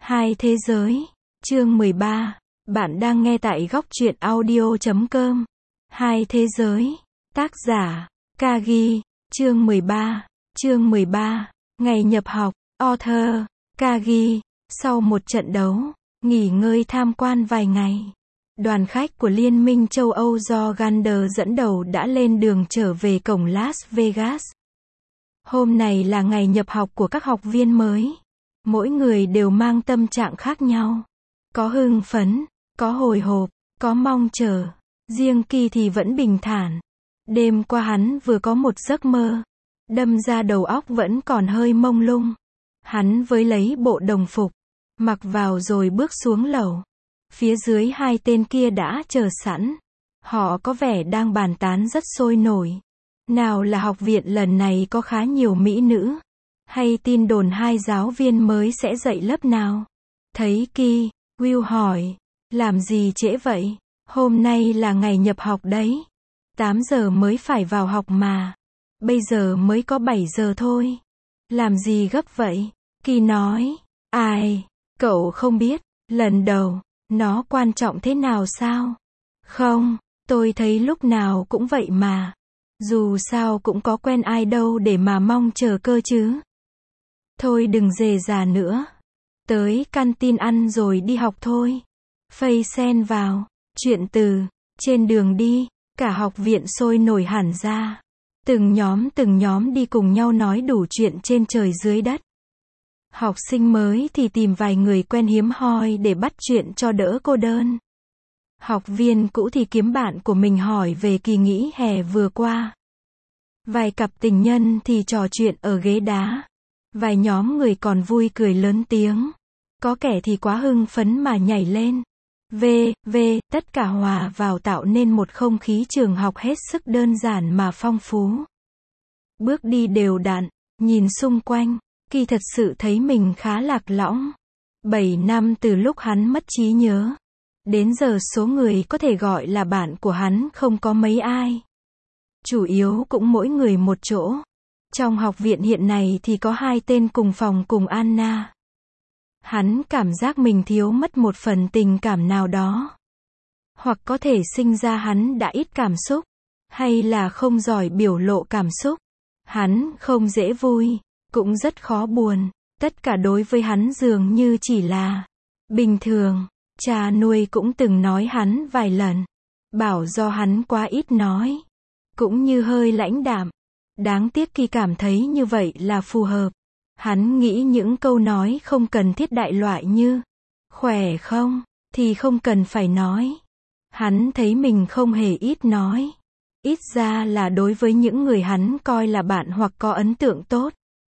Hai thế giới. Chương 13. Bạn đang nghe tại góc truyện audio.com. Hai thế giới. Tác giả. Kagi. Chương 13. Chương 13. Ngày nhập học. Author. Kagi. Sau một trận đấu, nghỉ ngơi tham quan vài ngày, đoàn khách của Liên minh châu Âu do Gander dẫn đầu đã lên đường trở về cổng Las Vegas. Hôm này là ngày nhập học của các học viên mới. Mỗi người đều mang tâm trạng khác nhau. Có hưng phấn, có hồi hộp, có mong chờ. Riêng Kỳ thì vẫn bình thản. Đêm qua hắn vừa có một giấc mơ, đâm ra đầu óc vẫn còn hơi mông lung. Hắn với lấy bộ đồng phục, mặc vào rồi bước xuống lầu. Phía dưới hai tên kia đã chờ sẵn. Họ có vẻ đang bàn tán rất sôi nổi. Nào là học viện lần này có khá nhiều mỹ nữ, hay tin đồn hai giáo viên mới sẽ dạy lớp nào. Thấy Kỳ, Will hỏi, làm gì trễ vậy? Hôm nay là ngày nhập học đấy. 8 giờ mới phải vào học mà. Bây giờ mới có 7 giờ thôi. Làm gì gấp vậy? Kỳ nói, ai, cậu không biết, lần đầu, nó quan trọng thế nào sao? Không, tôi thấy lúc nào cũng vậy mà. Dù sao cũng có quen ai đâu để mà mong chờ cơ chứ. Thôi đừng rề rà nữa. Tới canteen ăn rồi đi học thôi. Phây xen vào. Chuyện từ. Trên đường đi, cả học viện sôi nổi hẳn ra. Từng nhóm đi cùng nhau nói đủ chuyện trên trời dưới đất. Học sinh mới thì tìm vài người quen hiếm hoi để bắt chuyện cho đỡ cô đơn. Học viên cũ thì kiếm bạn của mình hỏi về kỳ nghỉ hè vừa qua. Vài cặp tình nhân thì trò chuyện ở ghế đá. Vài nhóm người còn vui cười lớn tiếng. Có kẻ thì quá hưng phấn mà nhảy lên. Tất cả hòa vào tạo nên một không khí trường học hết sức đơn giản mà phong phú. Bước đi đều đặn, nhìn xung quanh, Kỳ thật sự thấy mình khá lạc lõng. 7 năm từ lúc hắn mất trí nhớ, đến giờ số người có thể gọi là bạn của hắn không có mấy ai. Chủ yếu cũng mỗi người một chỗ. Trong học viện hiện này thì có 2 tên cùng phòng cùng Anna. Hắn cảm giác mình thiếu mất một phần tình cảm nào đó. Hoặc có thể sinh ra hắn đã ít cảm xúc, hay là không giỏi biểu lộ cảm xúc. Hắn không dễ vui, cũng rất khó buồn. Tất cả đối với hắn dường như chỉ là bình thường. Cha nuôi cũng từng nói hắn vài lần, bảo do hắn quá ít nói, cũng như hơi lãnh đạm. Đáng tiếc Kỳ cảm thấy như vậy là phù hợp. Hắn nghĩ những câu nói không cần thiết đại loại như khỏe không thì không cần phải nói. Hắn thấy mình không hề ít nói. Ít ra là đối với những người hắn coi là bạn hoặc có ấn tượng tốt.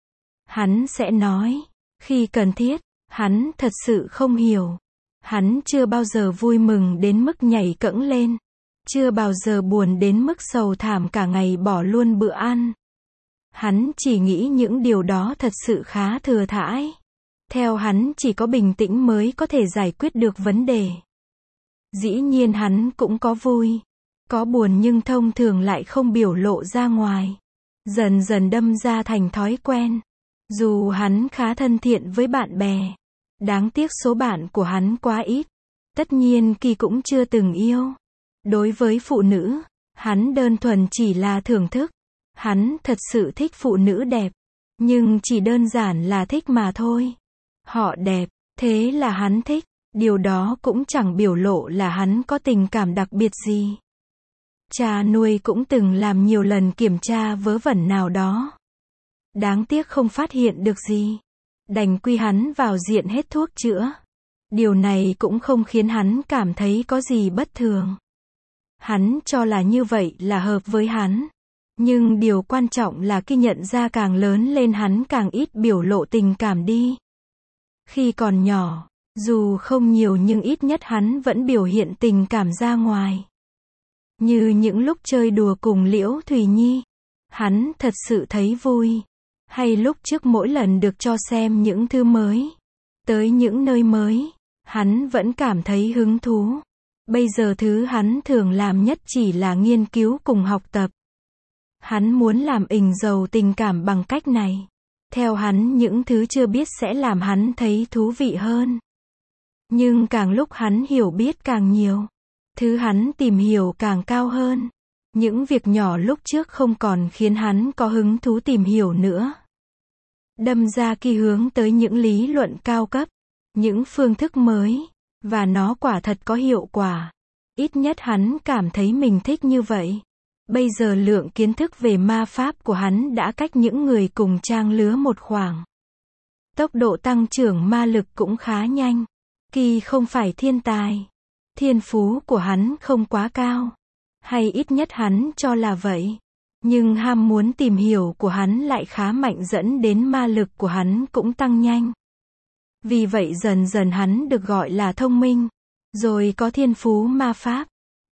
Hắn sẽ nói. Khi cần thiết, hắn thật sự không hiểu. Hắn chưa bao giờ vui mừng đến mức nhảy cẫng lên. Chưa bao giờ buồn đến mức sầu thảm cả ngày bỏ luôn bữa ăn. Hắn chỉ nghĩ những điều đó thật sự khá thừa thãi. Theo hắn chỉ có bình tĩnh mới có thể giải quyết được vấn đề. Dĩ nhiên hắn cũng có vui, có buồn nhưng thông thường lại không biểu lộ ra ngoài. Dần dần đâm ra thành thói quen. Dù hắn khá thân thiện với bạn bè, đáng tiếc số bạn của hắn quá ít. Tất nhiên Kỳ cũng chưa từng yêu. Đối với phụ nữ, hắn đơn thuần chỉ là thưởng thức. Hắn thật sự thích phụ nữ đẹp, nhưng chỉ đơn giản là thích mà thôi. Họ đẹp, thế là hắn thích. Điều đó cũng chẳng biểu lộ là hắn có tình cảm đặc biệt gì. Cha nuôi cũng từng làm nhiều lần kiểm tra vớ vẩn nào đó. Đáng tiếc không phát hiện được gì. Đành quy hắn vào diện hết thuốc chữa. Điều này cũng không khiến hắn cảm thấy có gì bất thường. Hắn cho là như vậy là hợp với hắn. Nhưng điều quan trọng là khi nhận ra càng lớn lên hắn càng ít biểu lộ tình cảm đi. Khi còn nhỏ, dù không nhiều nhưng ít nhất hắn vẫn biểu hiện tình cảm ra ngoài. Như những lúc chơi đùa cùng Liễu Thùy Nhi, hắn thật sự thấy vui. Hay lúc trước mỗi lần được cho xem những thứ mới, tới những nơi mới, hắn vẫn cảm thấy hứng thú. Bây giờ thứ hắn thường làm nhất chỉ là nghiên cứu cùng học tập. Hắn muốn làm ình dầu tình cảm bằng cách này. Theo hắn những thứ chưa biết sẽ làm hắn thấy thú vị hơn. Nhưng càng lúc hắn hiểu biết càng nhiều. Thứ hắn tìm hiểu càng cao hơn. Những việc nhỏ lúc trước không còn khiến hắn có hứng thú tìm hiểu nữa. Đâm ra Kỳ hướng tới những lý luận cao cấp, những phương thức mới, và nó quả thật có hiệu quả. Ít nhất hắn cảm thấy mình thích như vậy. Bây giờ lượng kiến thức về ma pháp của hắn đã cách những người cùng trang lứa một khoảng. Tốc độ tăng trưởng ma lực cũng khá nhanh. Kỳ không phải thiên tài. Thiên phú của hắn không quá cao. Hay ít nhất hắn cho là vậy. Nhưng ham muốn tìm hiểu của hắn lại khá mạnh dẫn đến ma lực của hắn cũng tăng nhanh. Vì vậy dần dần hắn được gọi là thông minh. Rồi có thiên phú ma pháp.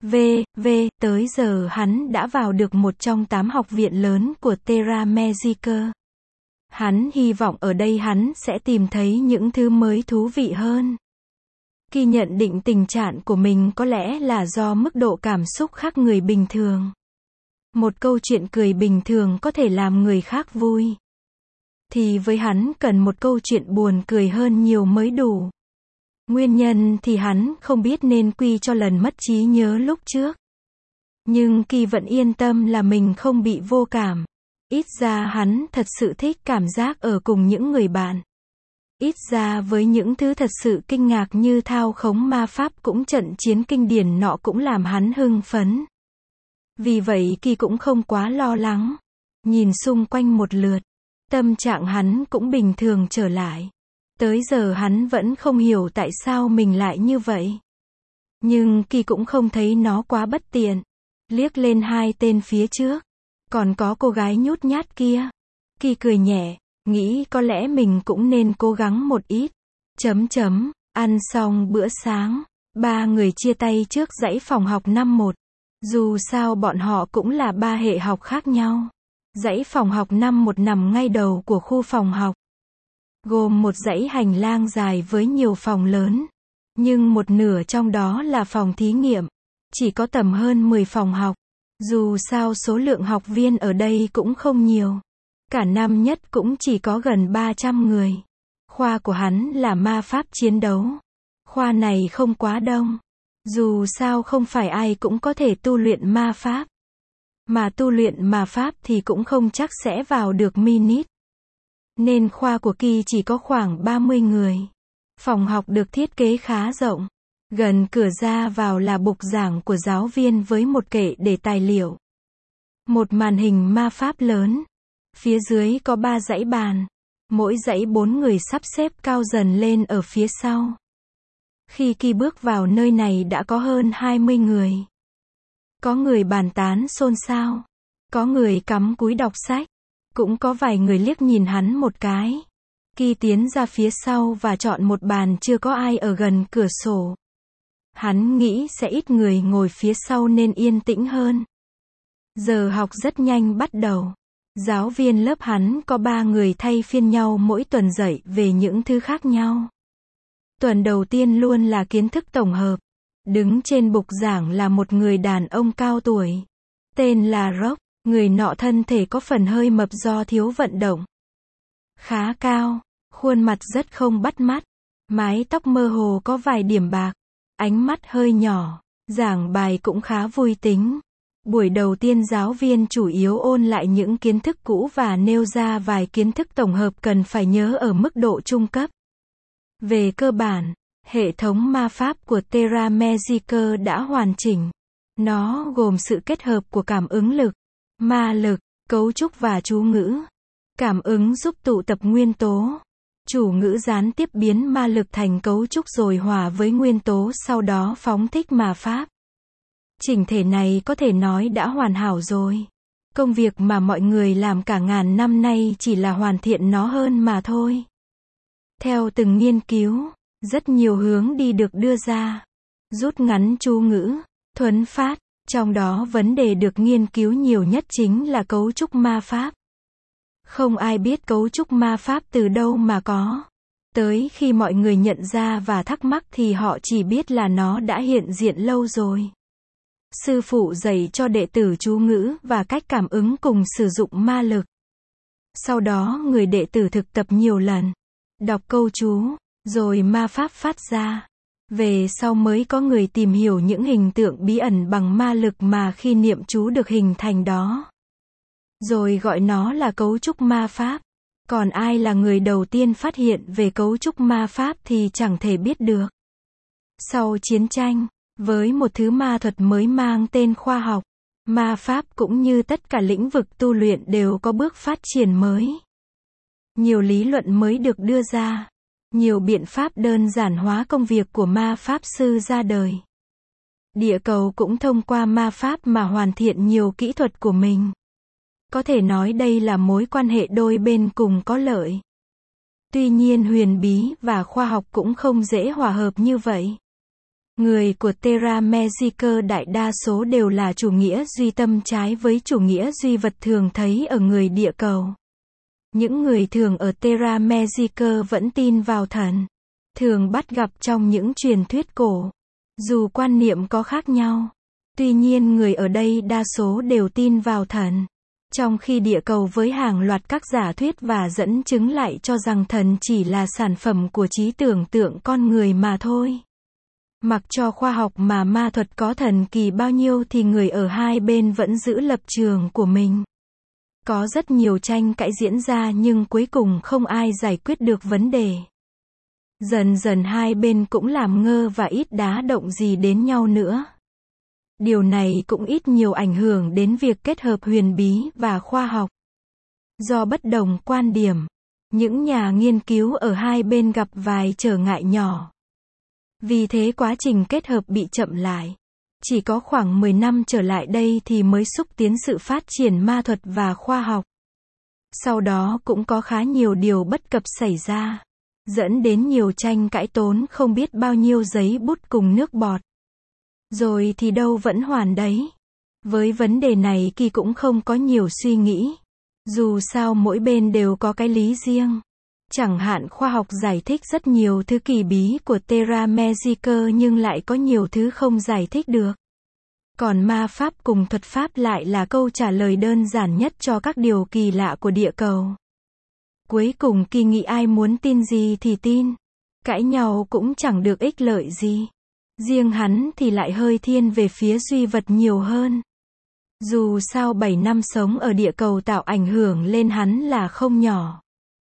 Tới giờ hắn đã vào được một trong 8 học viện lớn của Terra Magica. Hắn hy vọng ở đây hắn sẽ tìm thấy những thứ mới thú vị hơn. Kỳ nhận định tình trạng của mình có lẽ là do mức độ cảm xúc khác người bình thường. Một câu chuyện cười bình thường có thể làm người khác vui. Thì với hắn cần một câu chuyện buồn cười hơn nhiều mới đủ. Nguyên nhân thì hắn không biết nên quy cho lần mất trí nhớ lúc trước. Nhưng Kỳ vẫn yên tâm là mình không bị vô cảm. Ít ra hắn thật sự thích cảm giác ở cùng những người bạn. Ít ra với những thứ thật sự kinh ngạc như thao khống ma pháp cũng trận chiến kinh điển nọ cũng làm hắn hưng phấn. Vì vậy Kỳ cũng không quá lo lắng. Nhìn xung quanh một lượt, tâm trạng hắn cũng bình thường trở lại. Tới giờ hắn vẫn không hiểu tại sao mình lại như vậy. Nhưng Kỳ cũng không thấy nó quá bất tiện. Liếc lên hai tên phía trước. Còn có cô gái nhút nhát kia. Kỳ cười nhẹ, nghĩ có lẽ mình cũng nên cố gắng một ít. Ăn xong bữa sáng, ba người chia tay trước dãy phòng học năm 1. Dù sao bọn họ cũng là ba hệ học khác nhau. Dãy phòng học năm 1 nằm ngay đầu của khu phòng học. Gồm một dãy hành lang dài với nhiều phòng lớn. Nhưng một nửa trong đó là phòng thí nghiệm. Chỉ có tầm hơn 10 phòng học. Dù sao số lượng học viên ở đây cũng không nhiều. Cả năm nhất cũng chỉ có gần 300 người. Khoa của hắn là ma pháp chiến đấu. Khoa này không quá đông. Dù sao không phải ai cũng có thể tu luyện ma pháp. Mà tu luyện ma pháp thì cũng không chắc sẽ vào được minit. Nên khoa của Kỳ chỉ có khoảng 30 người. Phòng học được thiết kế khá rộng. Gần cửa ra vào là bục giảng của giáo viên với một kệ để tài liệu. Một màn hình ma pháp lớn. Phía dưới có 3 dãy bàn. Mỗi dãy 4 người sắp xếp cao dần lên ở phía sau. Khi Kỳ bước vào nơi này đã có hơn 20 người. Có người bàn tán xôn xao. Có người cắm cúi đọc sách. Cũng có vài người liếc nhìn hắn một cái. Kỳ tiến ra phía sau và chọn một bàn chưa có ai ở gần cửa sổ. Hắn nghĩ sẽ ít người ngồi phía sau nên yên tĩnh hơn. Giờ học rất nhanh bắt đầu. Giáo viên lớp hắn có 3 người thay phiên nhau mỗi tuần dạy về những thứ khác nhau. Tuần đầu tiên luôn là kiến thức tổng hợp. Đứng trên bục giảng là một người đàn ông cao tuổi. Tên là Rock. Người nọ thân thể có phần hơi mập do thiếu vận động. Khá cao. Khuôn mặt rất không bắt mắt. Mái tóc mơ hồ có vài điểm bạc. Ánh mắt hơi nhỏ. Giảng bài cũng khá vui tính. Buổi đầu tiên giáo viên chủ yếu ôn lại những kiến thức cũ và nêu ra vài kiến thức tổng hợp cần phải nhớ ở mức độ trung cấp. Về cơ bản, hệ thống ma pháp của Terra Magica đã hoàn chỉnh. Nó gồm sự kết hợp của cảm ứng lực, ma lực, cấu trúc và chú ngữ. Cảm ứng giúp tụ tập nguyên tố. Chủ ngữ gián tiếp biến ma lực thành cấu trúc rồi hòa với nguyên tố sau đó phóng thích ma pháp. Chỉnh thể này có thể nói đã hoàn hảo rồi. Công việc mà mọi người làm cả ngàn năm nay chỉ là hoàn thiện nó hơn mà thôi. Theo từng nghiên cứu, rất nhiều hướng đi được đưa ra. Rút ngắn chú ngữ, thuấn phát, trong đó vấn đề được nghiên cứu nhiều nhất chính là cấu trúc ma pháp. Không ai biết cấu trúc ma pháp từ đâu mà có. Tới khi mọi người nhận ra và thắc mắc thì họ chỉ biết là nó đã hiện diện lâu rồi. Sư phụ dạy cho đệ tử chú ngữ và cách cảm ứng cùng sử dụng ma lực. Sau đó người đệ tử thực tập nhiều lần, đọc câu chú, rồi ma pháp phát ra. Về sau mới có người tìm hiểu những hình tượng bí ẩn bằng ma lực mà khi niệm chú được hình thành đó. Rồi gọi nó là cấu trúc ma pháp. Còn ai là người đầu tiên phát hiện về cấu trúc ma pháp thì chẳng thể biết được. Sau chiến tranh, với một thứ ma thuật mới mang tên khoa học, ma pháp cũng như tất cả lĩnh vực tu luyện đều có bước phát triển mới. Nhiều lý luận mới được đưa ra. Nhiều biện pháp đơn giản hóa công việc của ma pháp sư ra đời. Địa cầu cũng thông qua ma pháp mà hoàn thiện nhiều kỹ thuật của mình. Có thể nói đây là mối quan hệ đôi bên cùng có lợi. Tuy nhiên huyền bí và khoa học cũng không dễ hòa hợp như vậy. Người của Terra Magica đại đa số đều là chủ nghĩa duy tâm trái với chủ nghĩa duy vật thường thấy ở người địa cầu. Những người thường ở Terra Magica vẫn tin vào thần, thường bắt gặp trong những truyền thuyết cổ. Dù quan niệm có khác nhau, tuy nhiên người ở đây đa số đều tin vào thần. Trong khi địa cầu với hàng loạt các giả thuyết và dẫn chứng lại cho rằng thần chỉ là sản phẩm của trí tưởng tượng con người mà thôi. Mặc cho khoa học mà ma thuật có thần kỳ bao nhiêu thì người ở hai bên vẫn giữ lập trường của mình. Có rất nhiều tranh cãi diễn ra nhưng cuối cùng không ai giải quyết được vấn đề. Dần dần hai bên cũng làm ngơ và ít đá động gì đến nhau nữa. Điều này cũng ít nhiều ảnh hưởng đến việc kết hợp huyền bí và khoa học. Do bất đồng quan điểm, những nhà nghiên cứu ở hai bên gặp vài trở ngại nhỏ. Vì thế quá trình kết hợp bị chậm lại. Chỉ có khoảng 10 năm trở lại đây thì mới xúc tiến sự phát triển ma thuật và khoa học. Sau đó cũng có khá nhiều điều bất cập xảy ra, dẫn đến nhiều tranh cãi tốn không biết bao nhiêu giấy bút cùng nước bọt. Rồi thì đâu vẫn hoàn đấy. Với vấn đề này Kỳ cũng không có nhiều suy nghĩ. Dù sao mỗi bên đều có cái lý riêng. Chẳng hạn khoa học giải thích rất nhiều thứ kỳ bí của Terra Magica nhưng lại có nhiều thứ không giải thích được. Còn ma pháp cùng thuật pháp lại là câu trả lời đơn giản nhất cho các điều kỳ lạ của địa cầu. Cuối cùng Kỳ nghĩ ai muốn tin gì thì tin. Cãi nhau cũng chẳng được ích lợi gì. Riêng hắn thì lại hơi thiên về phía duy vật nhiều hơn. Dù sao 7 năm sống ở địa cầu tạo ảnh hưởng lên hắn là không nhỏ.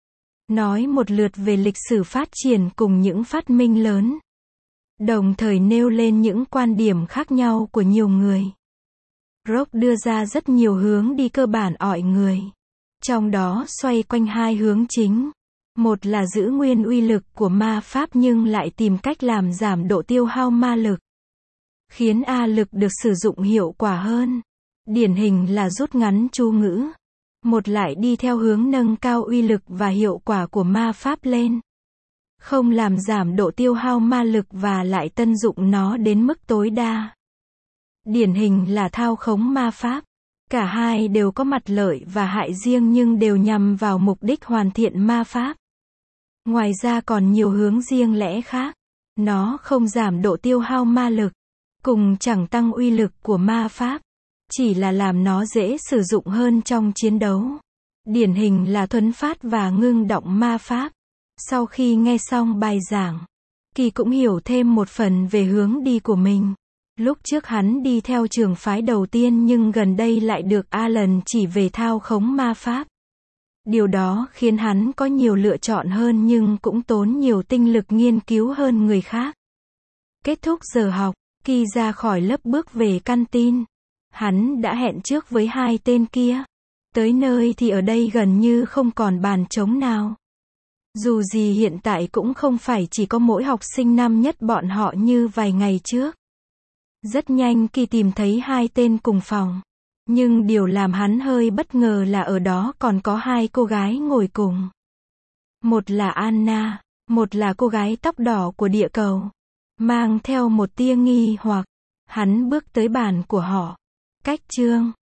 Nói một lượt về lịch sử phát triển cùng những phát minh lớn. Đồng thời nêu lên những quan điểm khác nhau của nhiều người. Rock đưa ra rất nhiều hướng đi cơ bản ỏi người. Trong đó xoay quanh hai hướng chính. Một là giữ nguyên uy lực của ma pháp nhưng lại tìm cách làm giảm độ tiêu hao ma lực. Khiến A lực được sử dụng hiệu quả hơn. Điển hình là rút ngắn chú ngữ. Một lại đi theo hướng nâng cao uy lực và hiệu quả của ma pháp lên. Không làm giảm độ tiêu hao ma lực và lại tận dụng nó đến mức tối đa. Điển hình là thao khống ma pháp. Cả hai đều có mặt lợi và hại riêng nhưng đều nhằm vào mục đích hoàn thiện ma pháp. Ngoài ra còn nhiều hướng riêng lẽ khác. Nó không giảm độ tiêu hao ma lực, cùng chẳng tăng uy lực của ma pháp. Chỉ là làm nó dễ sử dụng hơn trong chiến đấu. Điển hình là thuấn phát và ngưng động ma pháp. Sau khi nghe xong bài giảng, Kỳ cũng hiểu thêm một phần về hướng đi của mình. Lúc trước hắn đi theo trường phái đầu tiên nhưng gần đây lại được Alan chỉ về thao khống ma pháp. Điều đó khiến hắn có nhiều lựa chọn hơn nhưng cũng tốn nhiều tinh lực nghiên cứu hơn người khác. Kết thúc giờ học, Kỳ ra khỏi lớp bước về căn tin. Hắn đã hẹn trước với hai tên kia. Tới nơi thì ở đây gần như không còn bàn trống nào. Dù gì hiện tại cũng không phải chỉ có mỗi học sinh năm nhất bọn họ như vài ngày trước. Rất nhanh Kỳ tìm thấy hai tên cùng phòng. Nhưng điều làm hắn hơi bất ngờ là ở đó còn có hai cô gái ngồi cùng. Một là Anna, một là cô gái tóc đỏ của địa cầu. Mang theo một tia nghi hoặc, hắn bước tới bàn của họ. Cách chương